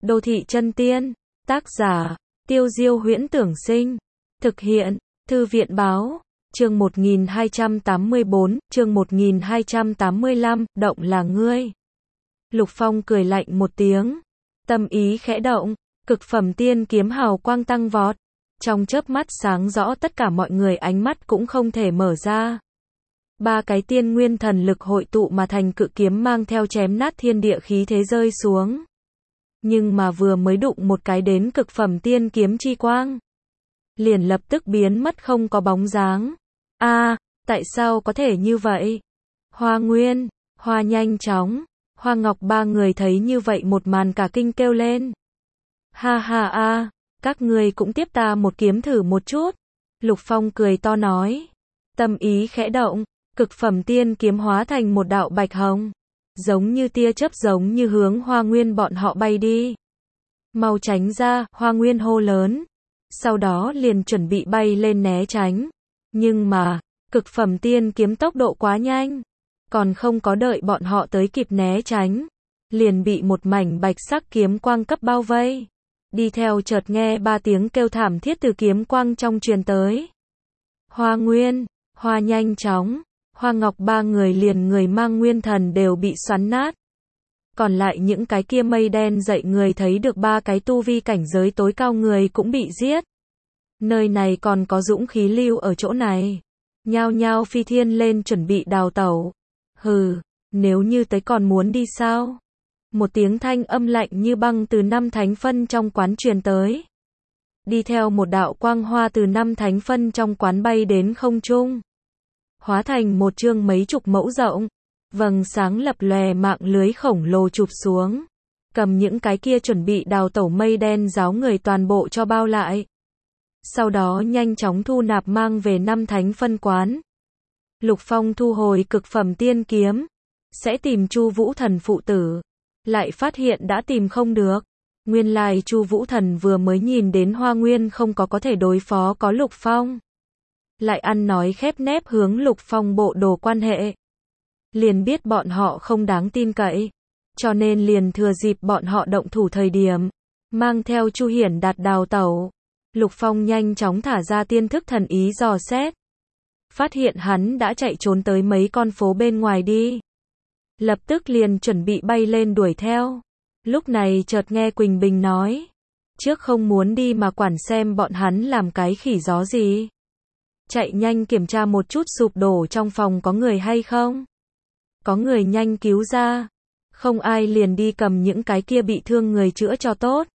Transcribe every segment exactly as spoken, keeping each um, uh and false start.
Đô thị chân tiên, tác giả, Tiêu Diêu Huyễn Tưởng Sinh, thực hiện, Thư viện Báo, chương một nghìn hai trăm tám mươi bốn, chương một nghìn hai trăm tám mươi lăm, động là ngươi. Lục Phong cười lạnh một tiếng, tâm ý khẽ động, cực phẩm tiên kiếm hào quang tăng vọt, trong chớp mắt sáng rõ tất cả mọi người ánh mắt cũng không thể mở ra. Ba cái tiên nguyên thần lực hội tụ mà thành cự kiếm mang theo chém nát thiên địa khí thế rơi xuống. Nhưng mà vừa mới đụng một cái đến cực phẩm tiên kiếm chi quang, liền lập tức biến mất không có bóng dáng. A, à, tại sao có thể như vậy? Hoa Nguyên, Hoa nhanh chóng, Hoa Ngọc ba người thấy như vậy một màn cả kinh kêu lên. Ha ha a, các ngươi cũng tiếp ta một kiếm thử một chút. Lục Phong cười to nói. Tâm ý khẽ động, cực phẩm tiên kiếm hóa thành một đạo bạch hồng, giống như tia chớp giống như hướng Hoa Nguyên bọn họ bay đi. Mau tránh ra, Hoa Nguyên hô lớn. Sau đó liền chuẩn bị bay lên né tránh. Nhưng mà, cực phẩm tiên kiếm tốc độ quá nhanh. Còn không có đợi bọn họ tới kịp né tránh. Liền bị một mảnh bạch sắc kiếm quang cấp bao vây. Đi theo chợt nghe ba tiếng kêu thảm thiết từ kiếm quang trong truyền tới. Hoa Nguyên, Hoa nhanh chóng, Hoa Ngọc ba người liền người mang nguyên thần đều bị xoắn nát. Còn lại những cái kia mây đen dậy người thấy được ba cái tu vi cảnh giới tối cao người cũng bị giết. Nơi này còn có dũng khí lưu ở chỗ này. Nhao nhao phi thiên lên chuẩn bị đào tẩu. Hừ, nếu như tới còn muốn đi sao? Một tiếng thanh âm lạnh như băng từ năm thánh phân trong quán truyền tới. Đi theo một đạo quang hoa từ năm thánh phân trong quán bay đến không trung. Hóa thành một chương mấy chục mẫu rộng. Vầng sáng lập lòe mạng lưới khổng lồ chụp xuống. Cầm những cái kia chuẩn bị đào tẩu mây đen giáo người toàn bộ cho bao lại. Sau đó nhanh chóng thu nạp mang về năm thánh phân quán. Lục Phong thu hồi cực phẩm tiên kiếm. Sẽ tìm Chu Vũ Thần phụ tử. Lại phát hiện đã tìm không được. Nguyên lai Chu Vũ Thần vừa mới nhìn đến Hoa Nguyên không có có thể đối phó có Lục Phong. Lại ăn nói khép nép hướng Lục Phong bộ đồ quan hệ. Liền biết bọn họ không đáng tin cậy. Cho nên liền thừa dịp bọn họ động thủ thời điểm. Mang theo Chu Hiển Đạt đào tẩu. Lục Phong nhanh chóng thả ra tiên thức thần ý dò xét. Phát hiện hắn đã chạy trốn tới mấy con phố bên ngoài đi. Lập tức liền chuẩn bị bay lên đuổi theo. Lúc này chợt nghe Quỳnh Bình nói. Trước không muốn đi mà quản xem bọn hắn làm cái khỉ gió gì. Chạy nhanh kiểm tra một chút sụp đổ trong phòng có người hay không. Có người nhanh cứu ra. Không ai liền đi cầm những cái kia bị thương người chữa cho tốt.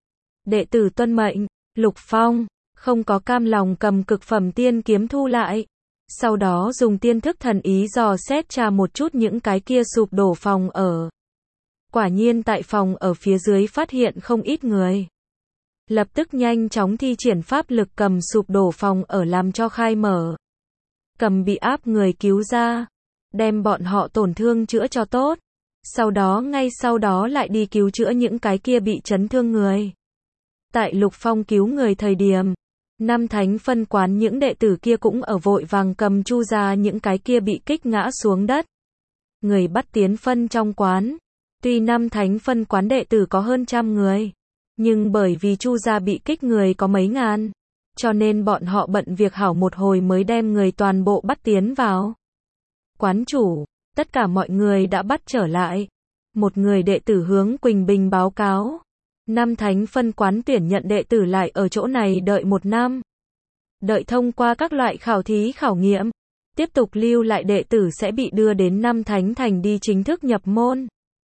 Đệ tử tuân mệnh. Lục Phong không có cam lòng cầm cực phẩm tiên kiếm thu lại. Sau đó dùng tiên thức thần ý dò xét tra một chút những cái kia sụp đổ phòng ở. Quả nhiên tại phòng ở phía dưới phát hiện không ít người. Lập tức nhanh chóng thi triển pháp lực cầm sụp đổ phòng ở làm cho khai mở. Cầm bị áp người cứu ra. Đem bọn họ tổn thương chữa cho tốt. Sau đó ngay sau đó lại đi cứu chữa những cái kia bị chấn thương người. Tại Lục Phong cứu người thời điểm. Năm thánh phân quán những đệ tử kia cũng ở vội vàng cầm chu ra những cái kia bị kích ngã xuống đất. Người bắt tiến phân trong quán. Tuy năm thánh phân quán đệ tử có hơn trăm người. Nhưng bởi vì chu gia bị kích người có mấy ngàn. Cho nên bọn họ bận việc hảo một hồi mới đem người toàn bộ bắt tiến vào. Quán chủ, tất cả mọi người đã bắt trở lại. Một người đệ tử hướng Quỳnh Bình báo cáo. Năm thánh phân quán tuyển nhận đệ tử lại ở chỗ này đợi một năm. Đợi thông qua các loại khảo thí khảo nghiệm. Tiếp tục lưu lại đệ tử sẽ bị đưa đến năm thánh thành đi chính thức nhập môn.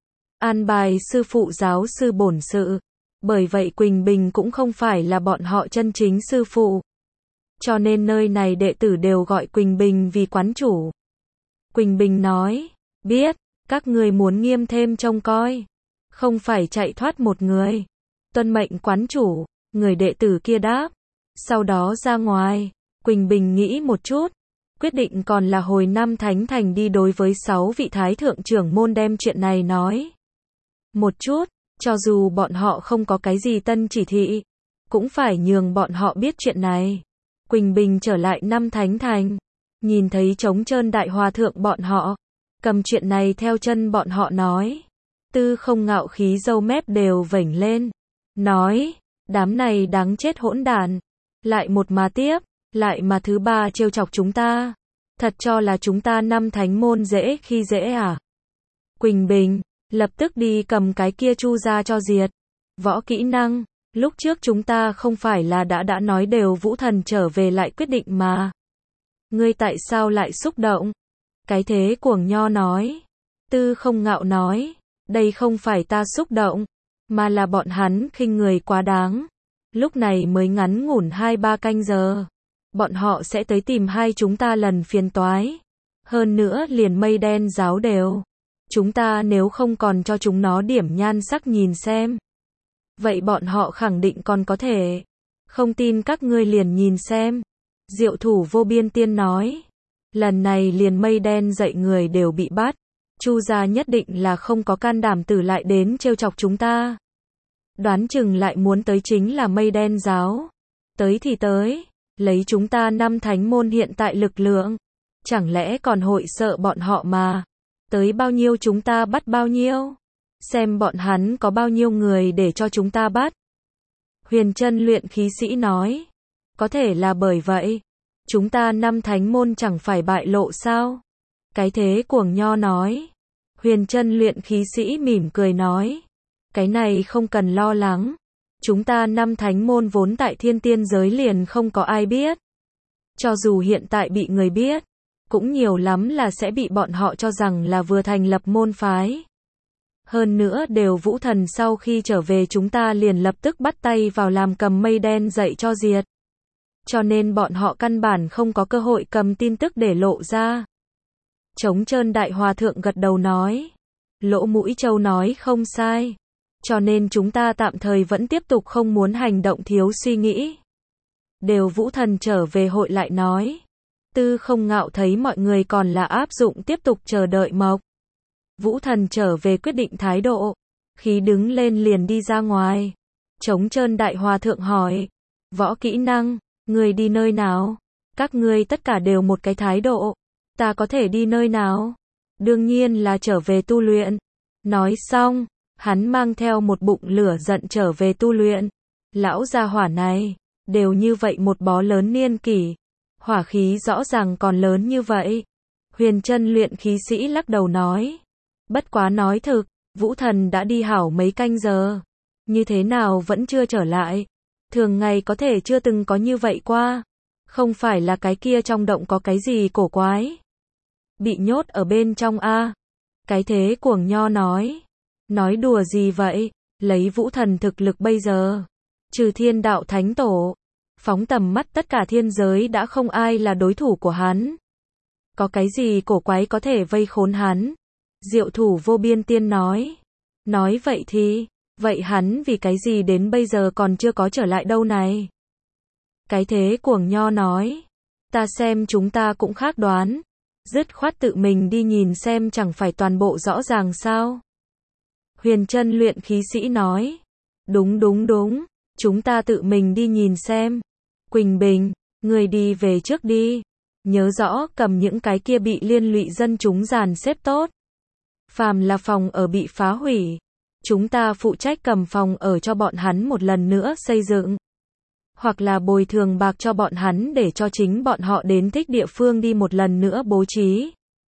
An bài sư phụ giáo sư bổn sự. Bởi vậy Quỳnh Bình cũng không phải là bọn họ chân chính sư phụ. Cho nên nơi này đệ tử đều gọi Quỳnh Bình vì quán chủ. Quỳnh Bình nói, biết, các người muốn nghiêm thêm trông coi. Không phải chạy thoát một người. Tuân mệnh quán chủ, người đệ tử kia đáp. Sau đó ra ngoài, Quỳnh Bình nghĩ một chút. Quyết định còn là hồi năm thánh thành đi đối với sáu vị thái thượng trưởng môn đem chuyện này nói. Một chút, cho dù bọn họ không có cái gì tân chỉ thị. Cũng phải nhường bọn họ biết chuyện này. Quỳnh Bình trở lại năm thánh thành. Nhìn thấy trống trơn đại hòa thượng bọn họ. Cầm chuyện này theo chân bọn họ nói. Tư Không ngạo khí râu mép đều vểnh lên. Nói, đám này đáng chết hỗn đản. Lại một mà tiếp, lại mà thứ ba trêu chọc chúng ta. Thật cho là chúng ta năm thánh môn dễ khi dễ à? Quỳnh Bình, lập tức đi cầm cái kia chu ra cho diệt. Võ kỹ năng, lúc trước chúng ta không phải là đã đã nói đều Vũ Thần trở về lại quyết định mà. Ngươi tại sao lại xúc động? Cái thế cuồng nho nói. Tư Không ngạo nói, đây không phải ta xúc động, mà là bọn hắn khinh người quá đáng. Lúc này mới ngắn ngủn hai ba canh giờ. Bọn họ sẽ tới tìm hai chúng ta lần phiền toái. Hơn nữa liền mây đen giáo đều. Chúng ta nếu không còn cho chúng nó điểm nhan sắc nhìn xem. Vậy bọn họ khẳng định còn có thể. Không tin các ngươi liền nhìn xem. Diệu Thủ Vô Biên Tiên nói. Lần này liền mây đen dậy người đều bị bắt. Chu gia nhất định là không có can đảm tử lại đến trêu chọc chúng ta. Đoán chừng lại muốn tới chính là mây đen giáo. Tới thì tới. Lấy chúng ta năm thánh môn hiện tại lực lượng. Chẳng lẽ còn hội sợ bọn họ mà. Tới bao nhiêu chúng ta bắt bao nhiêu. Xem bọn hắn có bao nhiêu người để cho chúng ta bắt. Huyền Chân luyện khí sĩ nói. Có thể là bởi vậy. Chúng ta năm thánh môn chẳng phải bại lộ sao? Cái thế cuồng nho nói. Huyền Chân luyện khí sĩ mỉm cười nói. Cái này không cần lo lắng. Chúng ta năm thánh môn vốn tại thiên tiên giới liền không có ai biết. Cho dù hiện tại bị người biết, cũng nhiều lắm là sẽ bị bọn họ cho rằng là vừa thành lập môn phái. Hơn nữa đều Vũ Thần sau khi trở về chúng ta liền lập tức bắt tay vào làm cầm mây đen dậy cho diệt. Cho nên bọn họ căn bản không có cơ hội cầm tin tức để lộ ra. Trống Trơn Đại Hòa Thượng gật đầu nói. Lỗ Mũi Châu nói không sai. Cho nên chúng ta tạm thời vẫn tiếp tục không muốn hành động thiếu suy nghĩ. Đều Vũ Thần trở về hội lại nói. Tư Không ngạo thấy mọi người còn là áp dụng tiếp tục chờ đợi mộc. Vũ Thần trở về quyết định thái độ. Khí đứng lên liền đi ra ngoài. Trống Trơn Đại Hòa Thượng hỏi. Võ kỹ năng, người đi nơi nào? Các ngươi tất cả đều một cái thái độ. Ta có thể đi nơi nào? Đương nhiên là trở về tu luyện. Nói xong, hắn mang theo một bụng lửa giận trở về tu luyện. Lão gia hỏa này, đều như vậy một bó lớn niên kỷ. Hỏa khí rõ ràng còn lớn như vậy. Huyền Chân luyện khí sĩ lắc đầu nói. Bất quá nói thực, Vũ Thần đã đi hảo mấy canh giờ. Như thế nào vẫn chưa trở lại. Thường ngày có thể chưa từng có như vậy qua. Không phải là cái kia trong động có cái gì cổ quái. Bị nhốt ở bên trong a. Cái thế cuồng nho nói. Nói đùa gì vậy, lấy Vũ Thần thực lực bây giờ. Trừ Thiên Đạo Thánh Tổ. Phóng tầm mắt tất cả thiên giới đã không ai là đối thủ của hắn. Có cái gì cổ quái có thể vây khốn hắn. Diệu Thủ Vô Biên Tiên nói. Nói vậy thì, vậy hắn vì cái gì đến bây giờ còn chưa có trở lại đâu này? Cái thế cuồng nho nói. Ta xem chúng ta cũng khác đoán. Dứt khoát tự mình đi nhìn xem chẳng phải toàn bộ rõ ràng sao? Huyền Chân luyện khí sĩ nói. Đúng đúng đúng, chúng ta tự mình đi nhìn xem. Quỳnh Bình, người đi về trước đi. Nhớ rõ cầm những cái kia bị liên lụy dân chúng dàn xếp tốt. Phàm là phòng ở bị phá hủy. Chúng ta phụ trách cầm phòng ở cho bọn hắn một lần nữa xây dựng. Hoặc là bồi thường bạc cho bọn hắn để cho chính bọn họ đến thích địa phương đi một lần nữa bố trí.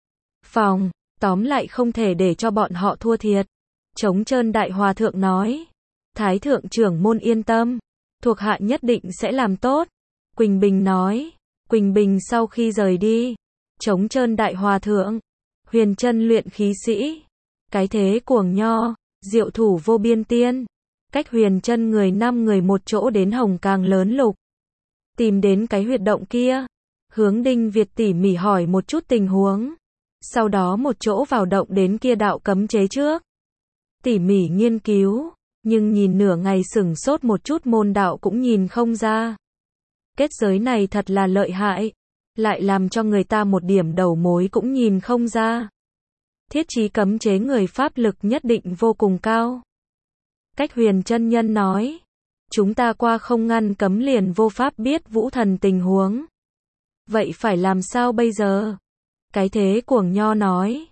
Phòng, tóm lại không thể để cho bọn họ thua thiệt. Trống Trơn Đại Hòa Thượng nói. Thái thượng trưởng môn yên tâm. Thuộc hạ nhất định sẽ làm tốt. Quỳnh Bình nói. Quỳnh Bình sau khi rời đi. Trống Trơn Đại Hòa Thượng. Huyền Chân luyện khí sĩ. Cái thế cuồng nho. Diệu Thủ Vô Biên Tiên. Cách Huyền Chân người năm người một chỗ đến Hồng Càng Lớn Lục. Tìm đến cái huyệt động kia. Hướng Đinh Việt tỉ mỉ hỏi một chút tình huống. Sau đó một chỗ vào động đến kia đạo cấm chế trước. Tỉ mỉ nghiên cứu. Nhưng nhìn nửa ngày sửng sốt một chút môn đạo cũng nhìn không ra. Kết giới này thật là lợi hại. Lại làm cho người ta một điểm đầu mối cũng nhìn không ra. Thiết trí cấm chế người pháp lực nhất định vô cùng cao. Cách Huyền chân nhân nói. Chúng ta qua không ngăn cấm liền vô pháp biết Vũ Thần tình huống. Vậy phải làm sao bây giờ? Cái thế cuồng nho nói.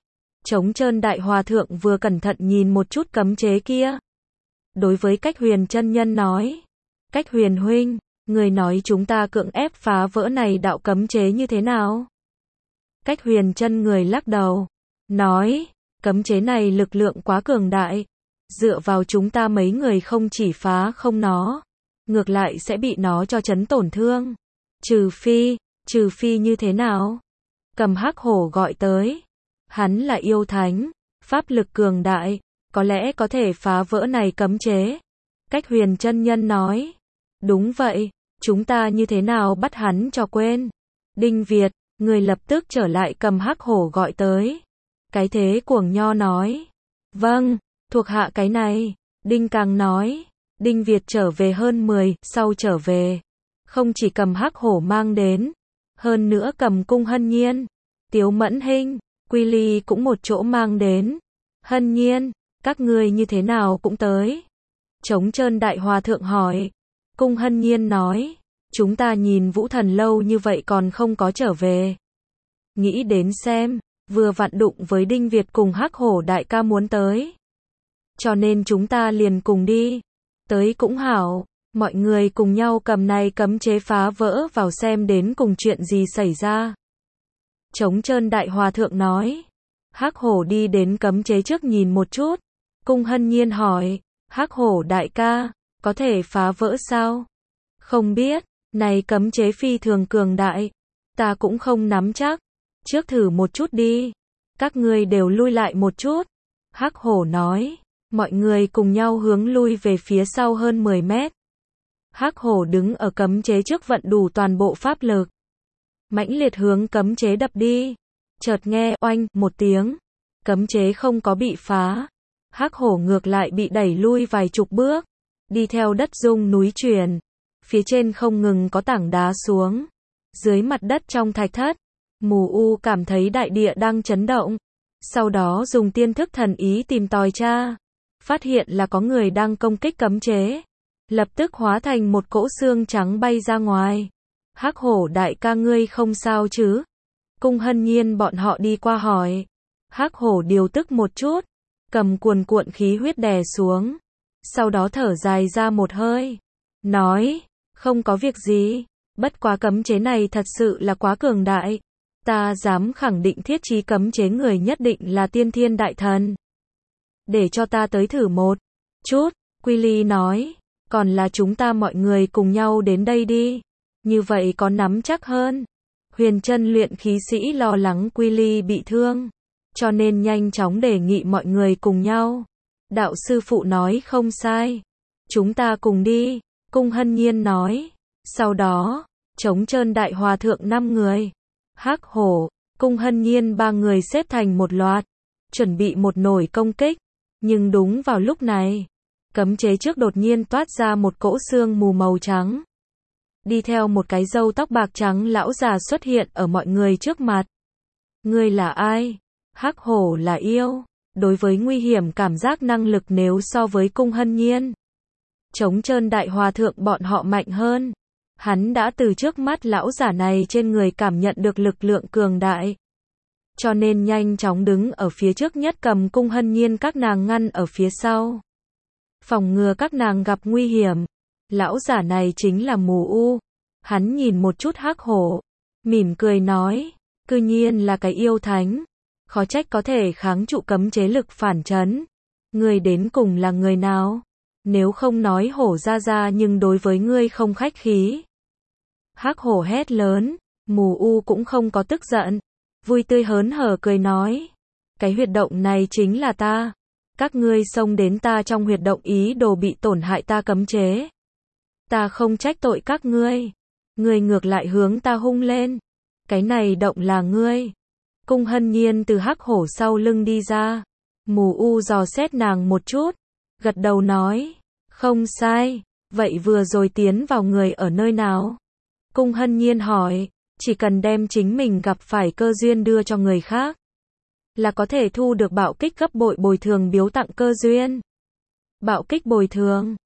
Trống Trơn Đại Hòa Thượng vừa cẩn thận nhìn một chút cấm chế kia. Đối với Cách Huyền chân nhân nói. Cách Huyền huynh, người nói chúng ta cưỡng ép phá vỡ này đạo cấm chế như thế nào? Cách Huyền chân người lắc đầu. Nói, cấm chế này lực lượng quá cường đại. Dựa vào chúng ta mấy người không chỉ phá không nó. Ngược lại sẽ bị nó cho chấn tổn thương. Trừ phi, trừ phi như thế nào? Cầm Hắc Hổ gọi tới. Hắn là yêu thánh, pháp lực cường đại, có lẽ có thể phá vỡ này cấm chế. Cách Huyền chân nhân nói. Đúng vậy, chúng ta như thế nào bắt hắn cho quên? Đinh Việt, người lập tức trở lại Cầm Hắc Hổ gọi tới. Cái Thế Cuồng Nho nói. Vâng, thuộc hạ cái này. Đinh Càng nói. Đinh Việt trở về hơn mười, sau trở về. Không chỉ cầm Hắc Hổ mang đến. Hơn nữa cầm Cung Hân Nhiên. Tiếu Mẫn Hinh, Quy Ly cũng một chỗ mang đến. Hân Nhiên, các ngươi như thế nào cũng tới. Trống Trơn Đại Hòa Thượng hỏi. Cung Hân Nhiên nói. Chúng ta nhìn Vũ Thần lâu như vậy còn không có trở về. Nghĩ đến xem, vừa vặn đụng với Đinh Việt cùng Hắc Hổ đại ca muốn tới. Cho nên chúng ta liền cùng đi. Tới cũng hảo, mọi người cùng nhau cầm này cấm chế phá vỡ vào xem đến cùng chuyện gì xảy ra. Trống Trơn Đại Hòa Thượng nói. Hắc Hổ đi đến cấm chế trước nhìn một chút. Cung Hân Nhiên hỏi. Hắc Hổ đại ca, có thể phá vỡ sao? Không biết, này cấm chế phi thường cường đại. Ta cũng không nắm chắc. Trước thử một chút đi. Các ngươi đều lui lại một chút. Hắc Hổ nói. Mọi người cùng nhau hướng lui về phía sau hơn mười mét. Hắc Hổ đứng ở cấm chế trước vận đủ toàn bộ pháp lực. Mãnh liệt hướng cấm chế đập đi. Chợt nghe oanh một tiếng. Cấm chế không có bị phá. Hắc Hổ ngược lại bị đẩy lui vài chục bước. Đi theo đất rung núi chuyển. Phía trên không ngừng có tảng đá xuống. Dưới mặt đất trong thạch thất. Mù U cảm thấy đại địa đang chấn động. Sau đó dùng tiên thức thần ý tìm tòi tra. Phát hiện là có người đang công kích cấm chế. Lập tức hóa thành một cỗ xương trắng bay ra ngoài. Hắc Hổ đại ca ngươi không sao chứ? Cung Hân Nhiên bọn họ đi qua hỏi. Hắc Hổ điều tức một chút. Cầm cuồn cuộn khí huyết đè xuống. Sau đó thở dài ra một hơi. Nói, không có việc gì. Bất quá cấm chế này thật sự là quá cường đại. Ta dám khẳng định thiết trí cấm chế người nhất định là tiên thiên đại thần. Để cho ta tới thử một chút, Quy Ly nói. Còn là chúng ta mọi người cùng nhau đến đây đi. Như vậy có nắm chắc hơn. Huyền chân luyện khí sĩ lo lắng Quy Ly bị thương. Cho nên nhanh chóng đề nghị mọi người cùng nhau. Đạo sư phụ nói không sai. Chúng ta cùng đi. Cung Hân Nhiên nói. Sau đó, Trống Trơn Đại Hòa Thượng năm người. Hắc Hổ, Cung Hân Nhiên ba người xếp thành một loạt. Chuẩn bị một nổi công kích. Nhưng đúng vào lúc này, cấm chế trước đột nhiên toát ra một cỗ xương mù màu trắng. Đi theo một cái râu tóc bạc trắng lão già xuất hiện ở mọi người trước mặt. Ngươi là ai? Hắc Hổ là yêu. Đối với nguy hiểm cảm giác năng lực nếu so với Cung Hân Nhiên. Trống Trơn Đại Hòa Thượng bọn họ mạnh hơn. Hắn đã từ trước mắt lão giả này trên người cảm nhận được lực lượng cường đại. Cho nên nhanh chóng đứng ở phía trước nhất cầm Cung Hân Nhiên các nàng ngăn ở phía sau. Phòng ngừa các nàng gặp nguy hiểm. Lão giả này chính là Mù U. Hắn nhìn một chút Hắc Hổ. Mỉm cười nói. Cư nhiên là cái yêu thánh. Khó trách có thể kháng trụ cấm chế lực phản chấn. Ngươi đến cùng là người nào? Nếu không nói Hổ ra ra nhưng đối với ngươi không khách khí. Hắc Hổ hét lớn. Mù U cũng không có tức giận. Vui tươi hớn hở cười nói. Cái huyệt động này chính là ta. Các ngươi xông đến ta trong huyệt động ý đồ bị tổn hại ta cấm chế. Ta không trách tội các ngươi. Ngươi ngược lại hướng ta hung lên. Cái này động là ngươi. Cung Hân Nhiên từ Hắc Hổ sau lưng đi ra. Mù U dò xét nàng một chút. Gật đầu nói. Không sai. Vậy vừa rồi tiến vào người ở nơi nào? Cung Hân Nhiên hỏi. Chỉ cần đem chính mình gặp phải cơ duyên đưa cho người khác. Là có thể thu được bạo kích gấp bội bồi thường biếu tặng cơ duyên. Bạo kích bồi thường.